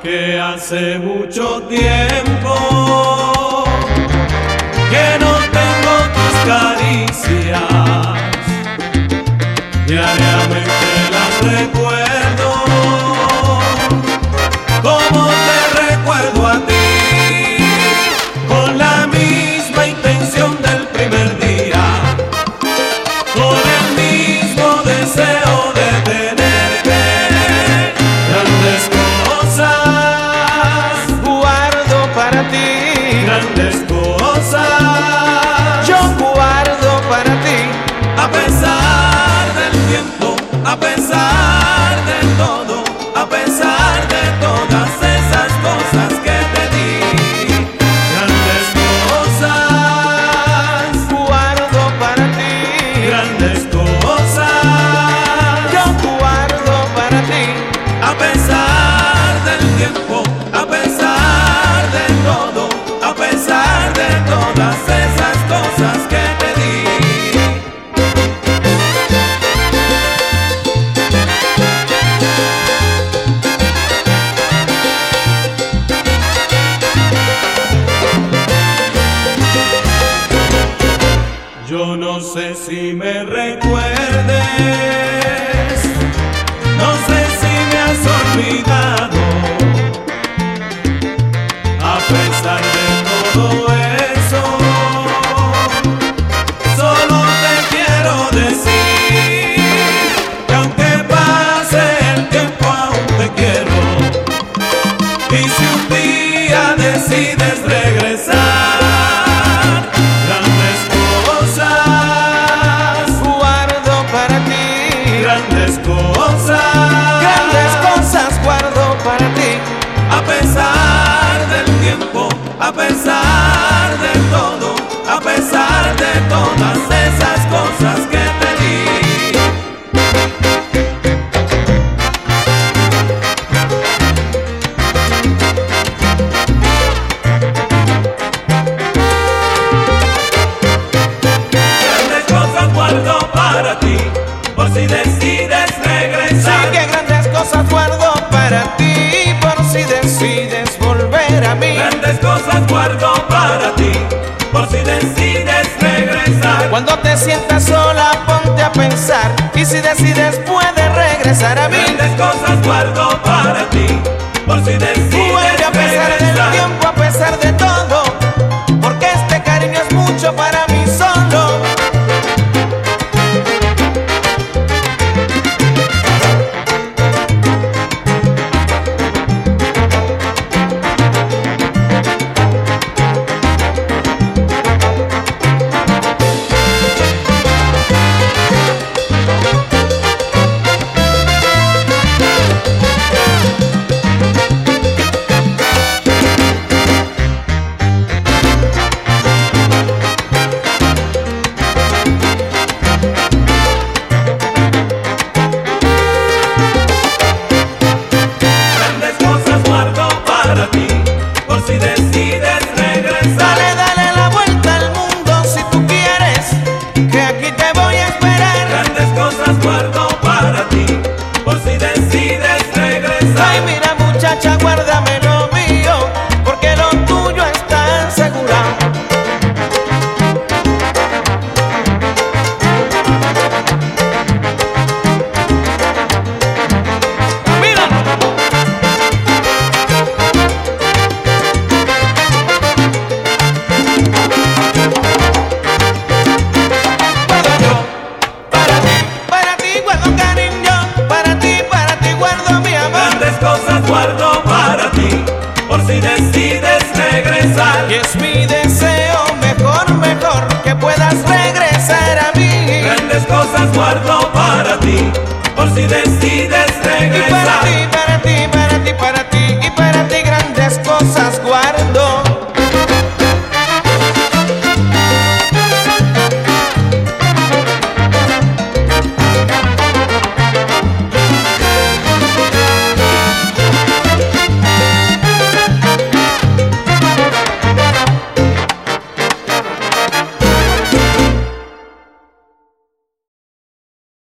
que hace mucho tiempo que no tengo tus caricias, diariamente las recuerdo, como te recuerdo a ti, con la misma intención del primer día, con el mismo deseo de tenerte. Grandes cosas guardo para ti, grandes cosas yo guardo para ti. a pesar del tiempo, a pesar de todo, a pesar de todas esas cosas que te di. Grandes cosas Guardo para ti, grandes cosas yo guardo para ti. a pesar del tiempo, a pesar de todo, a pesar de todas esas cosas que te di. Yo no sé si me recuerdes, no sé si me has olvidado, a pesar de todo eso, solo te quiero decir que aunque pase el tiempo aún te quiero, y si un día decides regresar, grandes cosas Guardo para ti, grandes grandes cosas cosas guardo para ti. a pesar del tiempo, a pesar de todo, a pesar de todas esas cosas que te di. Grandes cosas guardo para ti, por si decides Sí, regresar. que grandes cosas guardo para ti, por si decides volver a mí. Grandes cosas guardo para ti, por si decides regresar. Cuando te sientas sola, ponte a pensar, y si decides puedes regresar a mí. Grandes cosas guardo para ti, por si decides Vuelve a pesar del regresar. tiempo, a pesar de todo, porque este cariño es mucho para mí solo. Grandes cosas guardo para ti, por si decides regresar. Dale, dale la vuelta al mundo si tú quieres, que aquí te voy a esperar. Grandes cosas guardo para ti, por si decides regresar. Ay, mira muchacha, guárdame lo mío, porque lo tuyo está asegurado. Mira, guardo yo para ti guardo cariño, para ti guardo mi amor. Grandes cosas guardo para ti, por si decides regresar. Y es mi deseo mejor, mejor que puedas regresar a mí. Grandes cosas guardo para ti, por si decides Y para regresar. ti